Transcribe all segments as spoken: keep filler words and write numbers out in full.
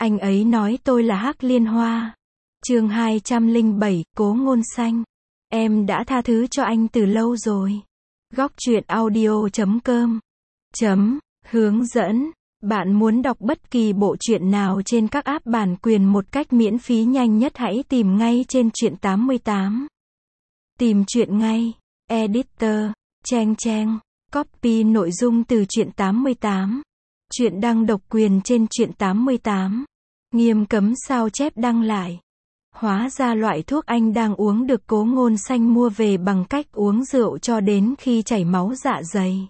Anh ấy nói tôi là Hắc Liên Hoa. Chương hai trăm lẻ bảy, Cố Ngôn Xanh. Em đã tha thứ cho anh từ lâu rồi. Góc truyện audio chấm com chấm hướng dẫn. Bạn muốn đọc bất kỳ bộ truyện nào trên các app bản quyền một cách miễn phí nhanh nhất, hãy tìm ngay trên Truyện tám mươi tám. Tìm truyện ngay. Editor, Cheng Cheng. Copy nội dung từ Truyện tám mươi tám. Truyện đăng độc quyền trên Truyện tám mươi tám. Nghiêm cấm sao chép đăng lại. Hóa ra loại thuốc anh đang uống được Cố Ngôn Xanh mua về bằng cách uống rượu cho đến khi chảy máu dạ dày.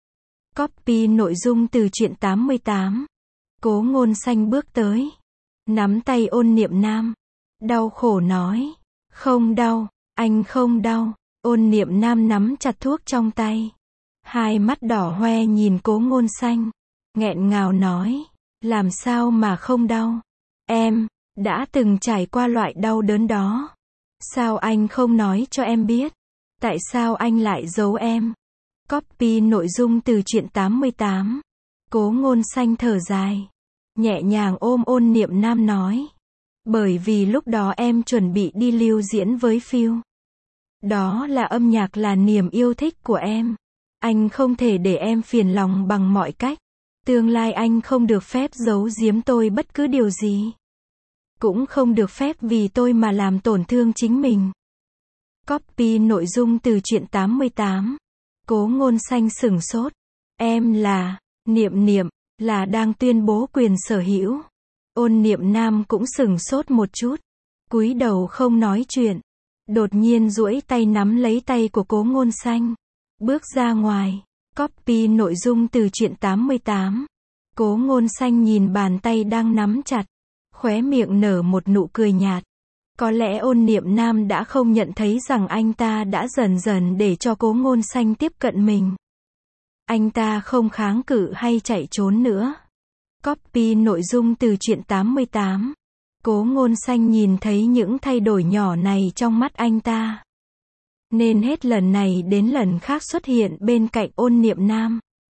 Copy nội dung từ Truyện tám mươi tám. Cố Ngôn Xanh bước tới, nắm tay Ôn Niệm Nam, đau khổ nói, không đau, anh không đau. Ôn Niệm Nam nắm chặt thuốc trong tay, hai mắt đỏ hoe nhìn Cố Ngôn Xanh, nghẹn ngào nói, làm sao mà không đau, em đã từng trải qua loại đau đớn đó. Sao anh không nói cho em biết? Tại sao anh lại giấu em? Copy nội dung từ Truyện tám mươi tám. Cố Ngôn Xanh thở dài, nhẹ nhàng ôm Ôn Niệm Nam nói, bởi vì lúc đó em chuẩn bị đi lưu diễn với Phil. Đó là âm nhạc, là niềm yêu thích của em. Anh không thể để em phiền lòng bằng mọi cách. Tương lai anh không được phép giấu giếm tôi bất cứ điều gì. Cũng không được phép vì tôi mà làm tổn thương chính mình. Copy nội dung từ Truyện tám mươi tám. Cố Ngôn Xanh sửng sốt. Em là Niệm Niệm, là đang tuyên bố quyền sở hữu. Ôn Niệm Nam cũng sửng sốt một chút, cúi đầu không nói chuyện. Đột nhiên duỗi tay nắm lấy tay của Cố Ngôn Xanh, bước ra ngoài. Copy nội dung từ Truyện tám mươi tám. Cố Ngôn Xanh nhìn bàn tay đang nắm chặt, khóe miệng nở một nụ cười nhạt. Có lẽ Ôn Niệm Nam đã không nhận thấy rằng anh ta đã dần dần để cho Cố Ngôn Xanh tiếp cận mình. Anh ta không kháng cự hay chạy trốn nữa. Copy nội dung từ Truyện tám mươi tám. Cố Ngôn Xanh nhìn thấy những thay đổi nhỏ này trong mắt anh ta, nên hết lần này đến lần khác xuất hiện bên cạnh Ôn Niệm Nam.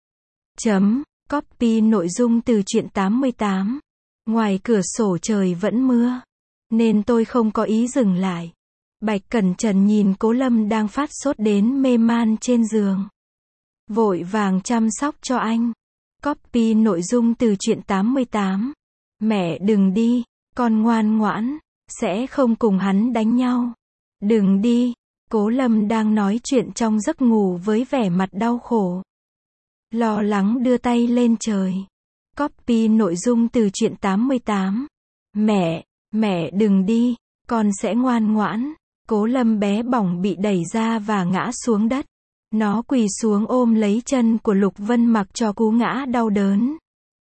Chấm. Copy nội dung từ Truyện tám mươi tám. Ngoài cửa sổ trời vẫn mưa, nên tôi không có ý dừng lại. Bạch Cẩn Trần nhìn Cố Lâm đang phát sốt đến mê man trên giường, vội vàng chăm sóc cho anh. Copy nội dung từ Truyện tám mươi tám. Mẹ đừng đi, con ngoan ngoãn, sẽ không cùng hắn đánh nhau. Đừng đi. Cố Lâm đang nói chuyện trong giấc ngủ với vẻ mặt đau khổ, lo lắng đưa tay lên trời. Copy nội dung từ Truyện tám mươi tám. Mẹ, mẹ đừng đi, con sẽ ngoan ngoãn. Cố Lâm bé bỏng bị đẩy ra và ngã xuống đất. Nó quỳ xuống ôm lấy chân của Lục Vân mặc cho cú ngã đau đớn.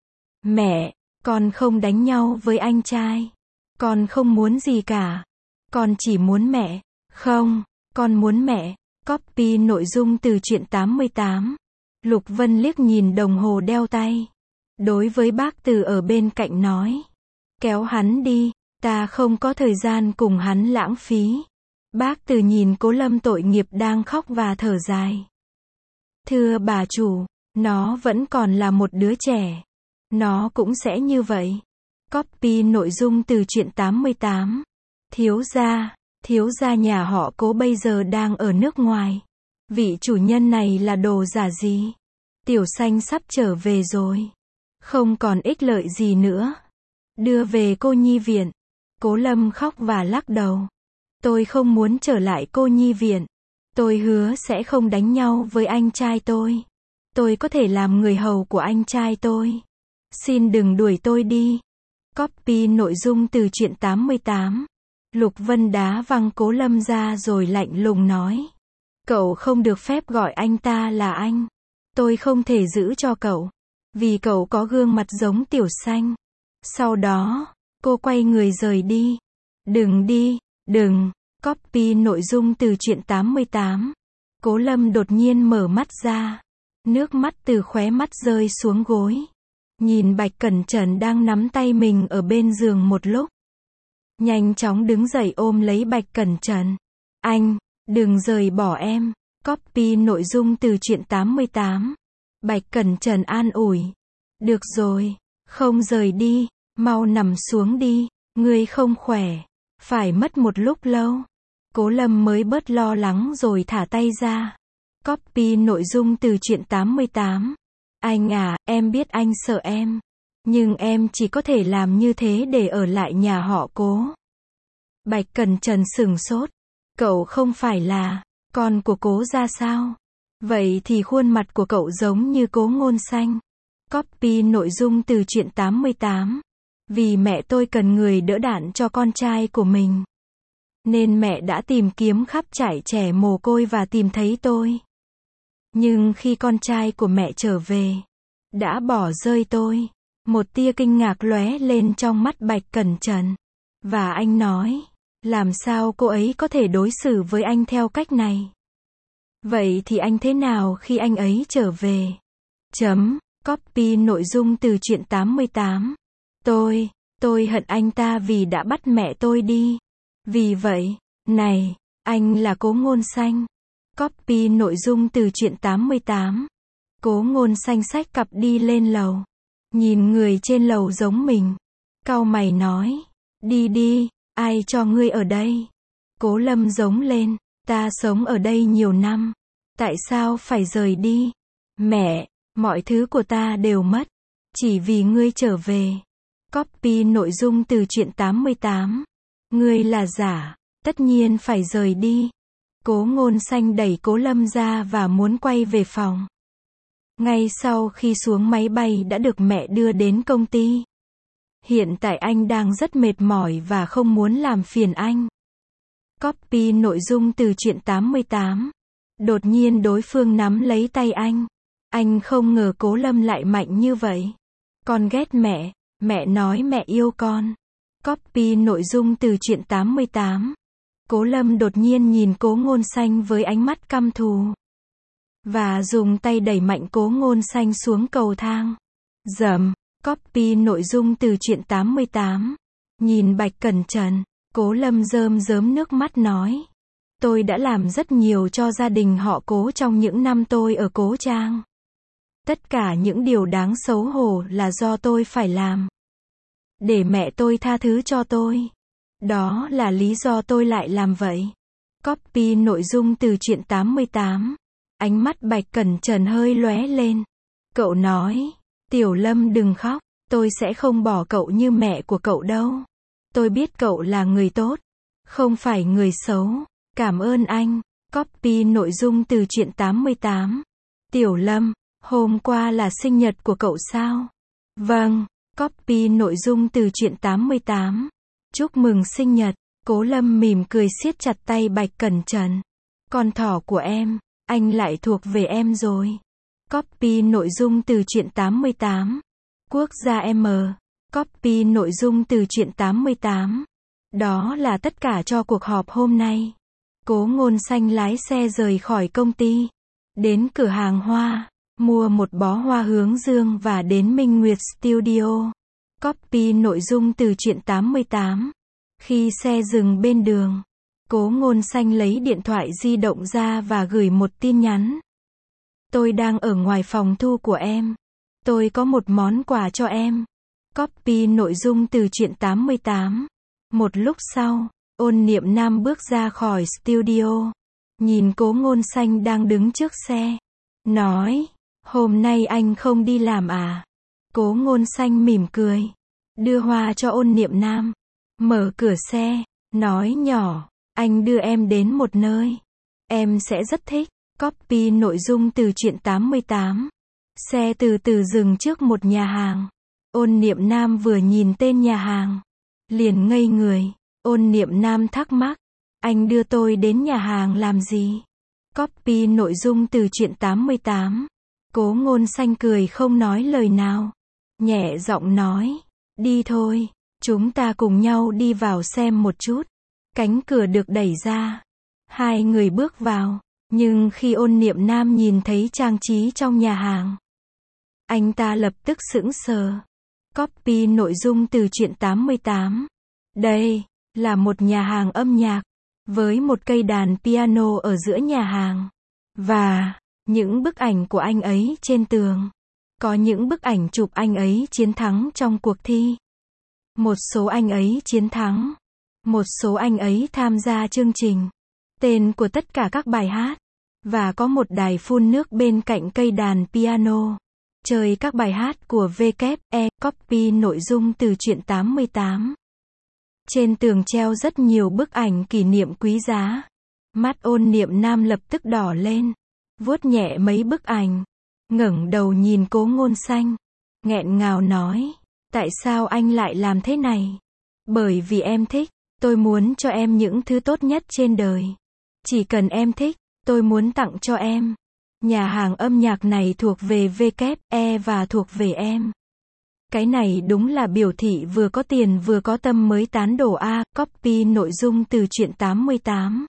Mẹ, con không đánh nhau với anh trai. Con không muốn gì cả. Con chỉ muốn mẹ. Không, con muốn mẹ. Copy nội dung từ Truyện tám mươi tám. Lục Vân liếc nhìn đồng hồ đeo tay, đối với bác Từ ở bên cạnh nói, kéo hắn đi, ta không có thời gian cùng hắn lãng phí. Bác Từ nhìn Cố Lâm tội nghiệp đang khóc và thở dài. Thưa bà chủ, nó vẫn còn là một đứa trẻ. Nó cũng sẽ như vậy. Copy nội dung từ Truyện tám mươi tám. Thiếu gia, thiếu gia nhà họ Cố bây giờ đang ở nước ngoài. Vị chủ nhân này là đồ giả gì? Tiểu Xanh sắp trở về rồi, không còn ích lợi gì nữa. Đưa về cô nhi viện. Cố Lâm khóc và lắc đầu. Tôi không muốn trở lại cô nhi viện. Tôi hứa sẽ không đánh nhau với anh trai tôi. Tôi có thể làm người hầu của anh trai tôi. Xin đừng đuổi tôi đi. Copy nội dung từ Truyện tám mươi tám. Lục Vân đá văng Cố Lâm ra rồi lạnh lùng nói, cậu không được phép gọi anh ta là anh. Tôi không thể giữ cho cậu, vì cậu có gương mặt giống Tiểu Xanh. Sau đó, cô quay người rời đi. Đừng đi, đừng. Copy nội dung từ Truyện tám mươi tám. Cố Lâm đột nhiên mở mắt ra, nước mắt từ khóe mắt rơi xuống gối. Nhìn Bạch Cẩn Trần đang nắm tay mình ở bên giường một lúc, nhanh chóng đứng dậy ôm lấy Bạch Cẩn Trần. Anh, đừng rời bỏ em. Copy nội dung từ Truyện tám mươi tám. Bạch Cẩn Trần an ủi. Được rồi, không rời đi. Mau nằm xuống đi, ngươi không khỏe. Phải mất một lúc lâu. Cố Lâm mới bớt lo lắng rồi thả tay ra. Copy nội dung từ truyện tám mươi tám. Anh à, em biết anh sợ em. Nhưng em chỉ có thể làm như thế để ở lại nhà họ Cố. Bạch Cẩn Trần sửng sốt. Cậu không phải là con của Cố gia sao? Vậy thì khuôn mặt của cậu giống như Cố Ngôn Xanh. Copy nội dung từ truyện tám mươi tám. Vì mẹ tôi cần người đỡ đạn cho con trai của mình. Nên mẹ đã tìm kiếm khắp trại trẻ mồ côi và tìm thấy tôi. Nhưng khi con trai của mẹ trở về, đã bỏ rơi tôi. Một tia kinh ngạc lóe lên trong mắt Bạch Cẩn Trần. Và anh nói, làm sao cô ấy có thể đối xử với anh theo cách này? Vậy thì anh thế nào khi anh ấy trở về? Chấm, copy nội dung từ truyện tám mươi tám. Tôi, tôi hận anh ta vì đã bắt mẹ tôi đi. Vì vậy, này, anh là Cố Ngôn Xanh. Copy nội dung từ truyện tám mươi tám. Cố Ngôn Xanh xách cặp đi lên lầu. Nhìn người trên lầu giống mình. Cau mày nói, đi đi, ai cho ngươi ở đây? Cố Lâm giống lên, ta sống ở đây nhiều năm. Tại sao phải rời đi? Mẹ, mọi thứ của ta đều mất. Chỉ vì ngươi trở về. Copy nội dung từ truyện tám mươi tám. Ngươi là giả, tất nhiên phải rời đi. Cố Ngôn Xanh đẩy Cố Lâm ra và muốn quay về phòng. Ngay sau khi xuống máy bay đã được mẹ đưa đến công ty. Hiện tại anh đang rất mệt mỏi và không muốn làm phiền anh. Copy nội dung từ truyện tám mươi tám. Đột nhiên đối phương nắm lấy tay anh. Anh không ngờ Cố Lâm lại mạnh như vậy. Con ghét mẹ, mẹ nói mẹ yêu con. Copy nội dung từ truyện tám mươi tám. Cố Lâm đột nhiên nhìn Cố Ngôn Xanh với ánh mắt căm thù. Và dùng tay đẩy mạnh Cố Ngôn Xanh xuống cầu thang. Dầm, copy nội dung từ truyện tám mươi tám. Nhìn Bạch Cẩn Trần, Cố Lâm rơm rớm nước mắt nói. Tôi đã làm rất nhiều cho gia đình họ Cố trong những năm tôi ở Cố Trang. Tất cả những điều đáng xấu hổ là do tôi phải làm. Để mẹ tôi tha thứ cho tôi. Đó là lý do tôi lại làm vậy. Copy nội dung từ truyện tám mươi tám. Ánh mắt Bạch Cẩn Trần hơi lóe lên. Cậu nói, Tiểu Lâm đừng khóc, tôi sẽ không bỏ cậu như mẹ của cậu đâu. Tôi biết cậu là người tốt, không phải người xấu. Cảm ơn anh. Copy nội dung từ truyện tám mươi tám. Tiểu Lâm, hôm qua là sinh nhật của cậu sao? Vâng. Copy nội dung từ truyện tám mươi tám. Chúc mừng sinh nhật. Cố Lâm mỉm cười siết chặt tay Bạch Cẩn Trần. Con thỏ của em, anh lại thuộc về em rồi. Copy nội dung từ truyện tám mươi tám. Quốc gia M. Copy nội dung từ truyện tám mươi tám. Đó là tất cả cho cuộc họp hôm nay. Cố Ngôn Xanh lái xe rời khỏi công ty. Đến cửa hàng hoa. Mua một bó hoa hướng dương và đến Minh Nguyệt Studio. Copy nội dung từ truyện tám mươi tám. Khi xe dừng bên đường, Cố Ngôn Xanh lấy điện thoại di động ra và gửi một tin nhắn. Tôi đang ở ngoài phòng thu của em. Tôi có một món quà cho em. Copy nội dung từ truyện tám mươi tám. Một lúc sau, Ôn Niệm Nam bước ra khỏi studio. Nhìn Cố Ngôn Xanh đang đứng trước xe. Nói, hôm nay anh không đi làm à? Cố Ngôn Xanh mỉm cười. Đưa hoa cho Ôn Niệm Nam. Mở cửa xe. Nói nhỏ, anh đưa em đến một nơi. Em sẽ rất thích. Copy nội dung từ truyện tám mươi tám. Xe từ từ dừng trước một nhà hàng. Ôn Niệm Nam vừa nhìn tên nhà hàng, liền ngây người. Ôn Niệm Nam thắc mắc. Anh đưa tôi đến nhà hàng làm gì? Copy nội dung từ truyện tám mươi tám. Cố Ngôn Xanh cười không nói lời nào. Nhẹ giọng nói. Đi thôi. Chúng ta cùng nhau đi vào xem một chút. Cánh cửa được đẩy ra. Hai người bước vào. Nhưng khi Ôn Niệm Nam nhìn thấy trang trí trong nhà hàng, anh ta lập tức sững sờ. Copy nội dung từ truyện tám mươi tám. Đây là một nhà hàng âm nhạc, với một cây đàn piano ở giữa nhà hàng. Và những bức ảnh của anh ấy trên tường. Có những bức ảnh chụp anh ấy chiến thắng trong cuộc thi. Một số anh ấy chiến thắng. Một số anh ấy tham gia chương trình. Tên của tất cả các bài hát. Và có một đài phun nước bên cạnh cây đàn piano. Chơi các bài hát của vê kép e, copy nội dung từ truyện tám mươi tám. Trên tường treo rất nhiều bức ảnh kỷ niệm quý giá. Mắt Ôn Niệm Nam lập tức đỏ lên. Vuốt nhẹ mấy bức ảnh. Ngẩng đầu nhìn Cố Ngôn Xanh. Nghẹn ngào nói. Tại sao anh lại làm thế này? Bởi vì em thích. Tôi muốn cho em những thứ tốt nhất trên đời. Chỉ cần em thích, tôi muốn tặng cho em. Nhà hàng âm nhạc này thuộc về vê kép e và thuộc về em. Cái này đúng là biểu thị vừa có tiền vừa có tâm mới tán đổ a, copy nội dung từ truyện tám mươi tám.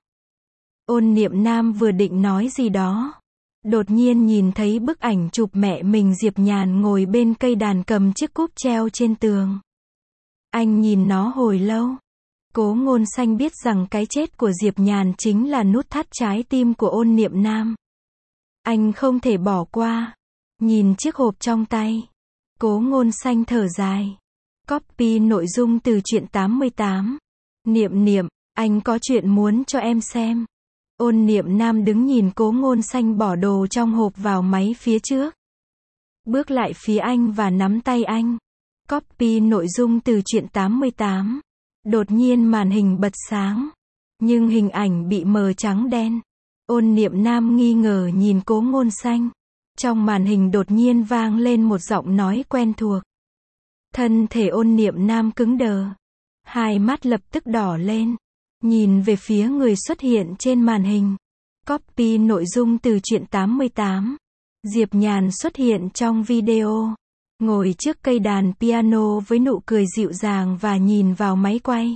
Ôn Niệm Nam vừa định nói gì đó. Đột nhiên nhìn thấy bức ảnh chụp mẹ mình Diệp Nhàn ngồi bên cây đàn cầm chiếc cúp treo trên tường. Anh nhìn nó hồi lâu. Cố Ngôn Xanh biết rằng cái chết của Diệp Nhàn chính là nút thắt trái tim của Ôn Niệm Nam. Anh không thể bỏ qua. Nhìn chiếc hộp trong tay. Cố Ngôn Xanh thở dài. Copy nội dung từ truyện tám mươi tám. Niệm Niệm, anh có chuyện muốn cho em xem. Ôn Niệm Nam đứng nhìn Cố Ngôn Xanh bỏ đồ trong hộp vào máy phía trước. Bước lại phía anh và nắm tay anh. Copy nội dung từ truyện tám mươi tám. Đột nhiên màn hình bật sáng. Nhưng hình ảnh bị mờ trắng đen. Ôn Niệm Nam nghi ngờ nhìn Cố Ngôn Xanh. Trong màn hình đột nhiên vang lên một giọng nói quen thuộc. Thân thể Ôn Niệm Nam cứng đờ. Hai mắt lập tức đỏ lên. Nhìn về phía người xuất hiện trên màn hình. Copy nội dung từ truyện tám mươi tám. Diệp Nhàn xuất hiện trong video. Ngồi trước cây đàn piano với nụ cười dịu dàng và nhìn vào máy quay.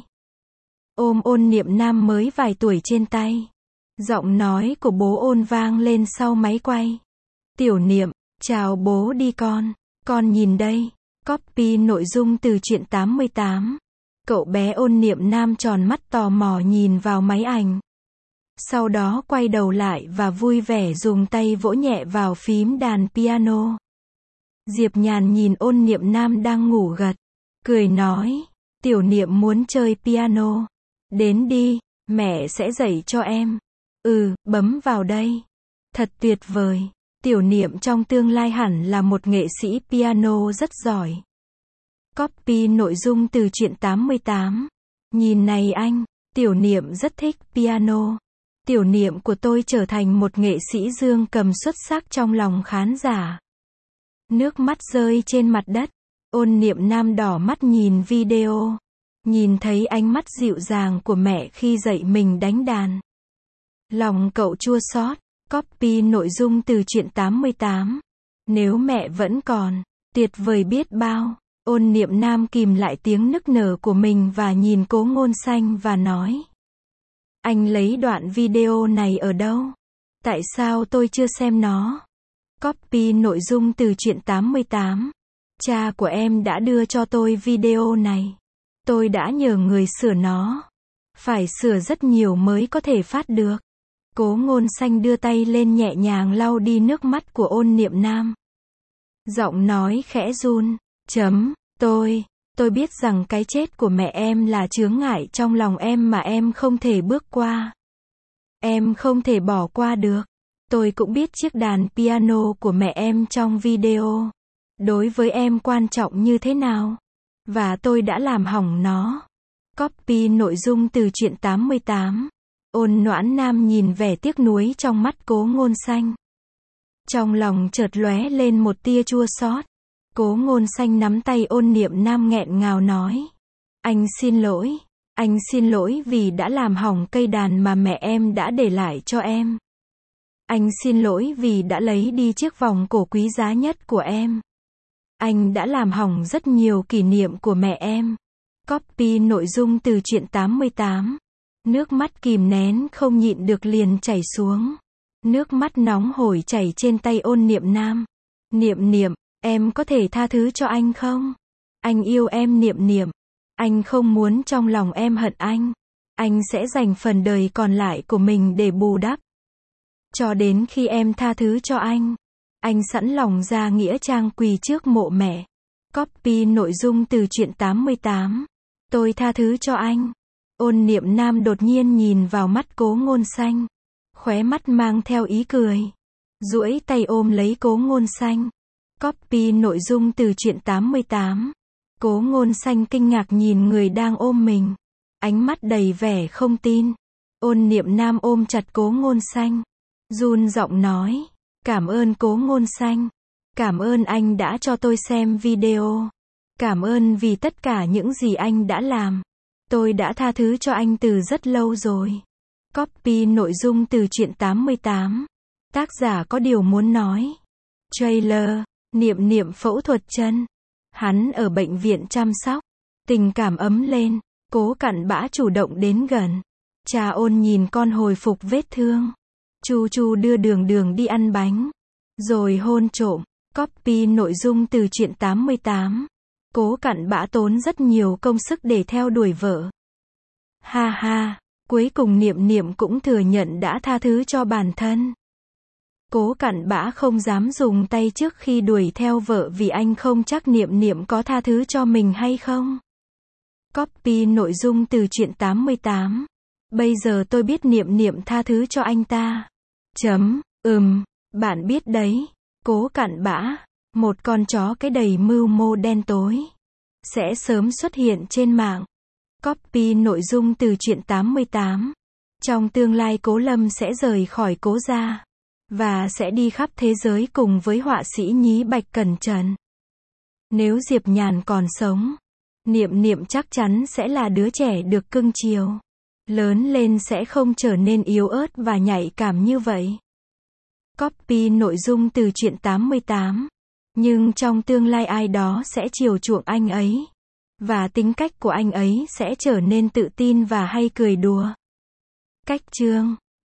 Ôm Ôn Niệm Nam mới vài tuổi trên tay. Giọng nói của bố Ôn vang lên sau máy quay. Tiểu Niệm, chào bố đi con. Con nhìn đây. Copy nội dung từ truyện tám mươi tám. Cậu bé Ôn Niệm Nam tròn mắt tò mò nhìn vào máy ảnh. Sau đó quay đầu lại và vui vẻ dùng tay vỗ nhẹ vào phím đàn piano. Diệp Nhàn nhìn Ôn Niệm Nam đang ngủ gật. Cười nói. Tiểu Niệm muốn chơi piano. Đến đi, mẹ sẽ dạy cho em. Ừ, bấm vào đây. Thật tuyệt vời. Tiểu Niệm trong tương lai hẳn là một nghệ sĩ piano rất giỏi. Copy nội dung từ truyện tám mươi tám. Nhìn này anh, Tiểu Niệm rất thích piano. Tiểu Niệm của tôi trở thành một nghệ sĩ dương cầm xuất sắc trong lòng khán giả. Nước mắt rơi trên mặt đất. Ôn Niệm Nam đỏ mắt nhìn video. Nhìn thấy ánh mắt dịu dàng của mẹ khi dạy mình đánh đàn. Lòng cậu chua xót. Copy nội dung từ truyện tám mươi tám. Nếu mẹ vẫn còn, tuyệt vời biết bao. Ôn Niệm Nam kìm lại tiếng nức nở của mình và nhìn Cố Ngôn Xanh và nói. Anh lấy đoạn video này ở đâu? Tại sao tôi chưa xem nó? Copy nội dung từ truyện tám mươi tám. Cha của em đã đưa cho tôi video này. Tôi đã nhờ người sửa nó. Phải sửa rất nhiều mới có thể phát được. Cố Ngôn Xanh đưa tay lên nhẹ nhàng lau đi nước mắt của Ôn Niệm Nam. Giọng nói khẽ run. Chấm, tôi, tôi biết rằng cái chết của mẹ em là chướng ngại trong lòng em mà em không thể bước qua. Em không thể bỏ qua được. Tôi cũng biết chiếc đàn piano của mẹ em trong video. Đối với em quan trọng như thế nào. Và tôi đã làm hỏng nó. Copy nội dung từ truyện tám mươi tám. Ôn Noãn Nam nhìn vẻ tiếc nuối trong mắt Cố Ngôn Xanh. Trong lòng chợt lóe lên một tia chua xót. Cố Ngôn Xanh nắm tay Ôn Niệm Nam nghẹn ngào nói. Anh xin lỗi. Anh xin lỗi vì đã làm hỏng cây đàn mà mẹ em đã để lại cho em. Anh xin lỗi vì đã lấy đi chiếc vòng cổ quý giá nhất của em. Anh đã làm hỏng rất nhiều kỷ niệm của mẹ em. Copy nội dung từ truyện tám mươi tám. Nước mắt kìm nén không nhịn được liền chảy xuống. Nước mắt nóng hổi chảy trên tay Ôn Niệm Nam. Niệm Niệm, em có thể tha thứ cho anh không? Anh yêu em Niệm Niệm. Anh không muốn trong lòng em hận anh. Anh sẽ dành phần đời còn lại của mình để bù đắp. Cho đến khi em tha thứ cho anh. Anh sẵn lòng ra nghĩa trang quỳ trước mộ mẹ. Copy nội dung từ truyện tám mươi tám. Tôi tha thứ cho anh. Ôn Niệm Nam đột nhiên nhìn vào mắt Cố Ngôn Xanh. Khóe mắt mang theo ý cười. Duỗi tay ôm lấy Cố Ngôn Xanh. Copy nội dung từ truyện tám mươi tám. Cố Ngôn Xanh kinh ngạc nhìn người đang ôm mình. Ánh mắt đầy vẻ không tin. Ôn Niệm Nam ôm chặt Cố Ngôn Xanh. Run giọng nói. Cảm ơn Cố Ngôn Xanh. Cảm ơn anh đã cho tôi xem video. Cảm ơn vì tất cả những gì anh đã làm. Tôi đã tha thứ cho anh từ rất lâu rồi. Copy nội dung từ truyện tám mươi tám. Tác giả có điều muốn nói. Trailer. Niệm Niệm phẫu thuật chân. Hắn ở bệnh viện chăm sóc. Tình cảm ấm lên. Cố Cặn Bã chủ động đến gần. Cha Ôn nhìn con hồi phục vết thương. Chu Chu đưa Đường Đường đi ăn bánh. Rồi hôn trộm. Copy nội dung từ truyện tám mươi tám. Cố Cặn Bã tốn rất nhiều công sức để theo đuổi vợ. Ha ha, cuối cùng Niệm Niệm cũng thừa nhận đã tha thứ cho bản thân. Cố Cặn Bã không dám dùng tay trước khi đuổi theo vợ vì anh không chắc Niệm Niệm có tha thứ cho mình hay không. Copy nội dung từ truyện tám mươi tám. Bây giờ tôi biết Niệm Niệm tha thứ cho anh ta. Chấm, ừm, bạn biết đấy. Cố Cặn Bã, một con chó cái đầy mưu mô đen tối, sẽ sớm xuất hiện trên mạng. Copy nội dung từ truyện tám mươi tám. Trong tương lai Cố Lâm sẽ rời khỏi Cố gia, và sẽ đi khắp thế giới cùng với họa sĩ nhí Bạch Cẩn Trần. Nếu Diệp Nhàn còn sống, Niệm Niệm chắc chắn sẽ là đứa trẻ được cưng chiều. Lớn lên sẽ không trở nên yếu ớt và nhạy cảm như vậy. Copy nội dung từ truyện tám mươi tám. Nhưng trong tương lai ai đó sẽ chiều chuộng anh ấy. Và tính cách của anh ấy sẽ trở nên tự tin và hay cười đùa. Cách chương